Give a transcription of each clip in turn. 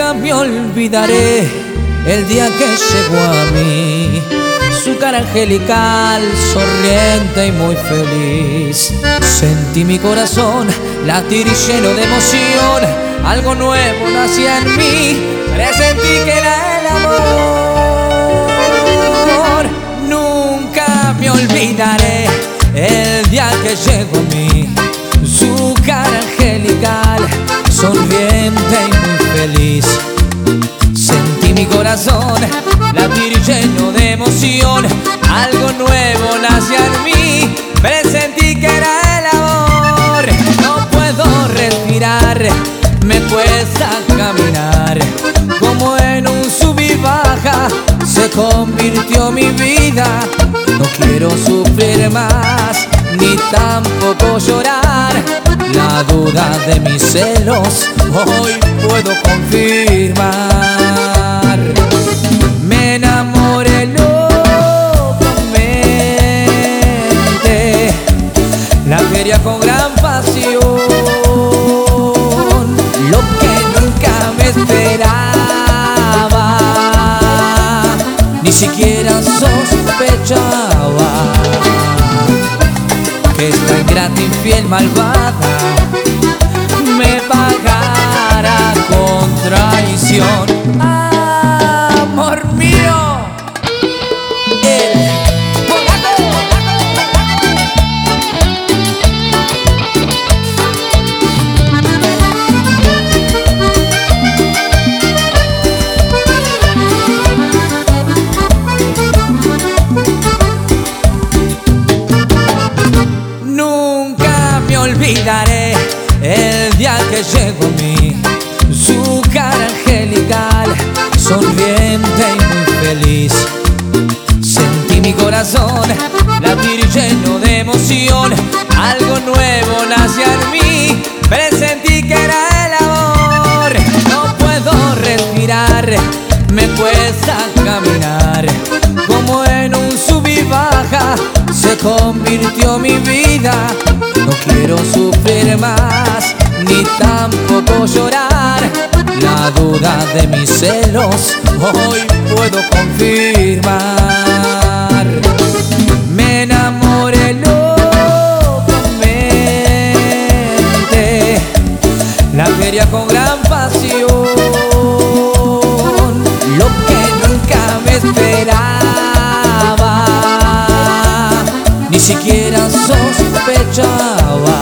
Nunca me olvidaré el día que llegó a mí, su cara angelical, sonriente y muy feliz. Sentí mi corazón latir lleno de emoción, algo nuevo nacía en mí, presentí que era el amor. Nunca me olvidaré el día que llegó a mí, su cara angelical, sonriente y muy feliz. Sentí mi corazón latir lleno de emoción, algo nuevo nació en mí, presentí que era el amor. No puedo respirar, me cuesta caminar, como en un sub y baja se convirtió mi vida. No quiero sufrir más, ni tampoco llorar. La duda de mis celos hoy puedo confirmar. Me enamoré locamente, la quería con gran pasión, lo que nunca me esperaba, ni siquiera sospechaba que esta ingrata, infiel, malvada me pagara con traición. Amor mío, el polaco. Nunca me olvidaré el día que llegó a mí, su cara angelical, sonriente y muy feliz. Sentí mi corazón latir lleno de emoción, algo nuevo nació en mí, presentí que era el amor. No puedo respirar, me cuesta caminar, como en un sub y baja se convirtió mi vida. No quiero sufrir más, ni tampoco llorar. La duda de mis celos hoy puedo confirmar. Me enamoré locamente, la quería con gran pasión, lo que nunca me esperaba, ni siquiera sospechaba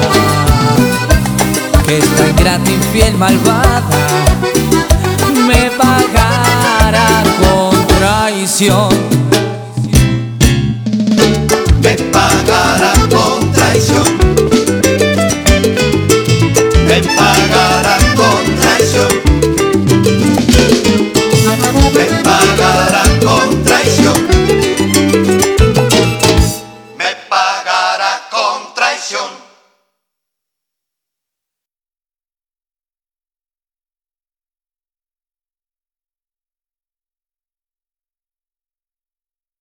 que esta ingrata, infiel, malvada me pagara con traición.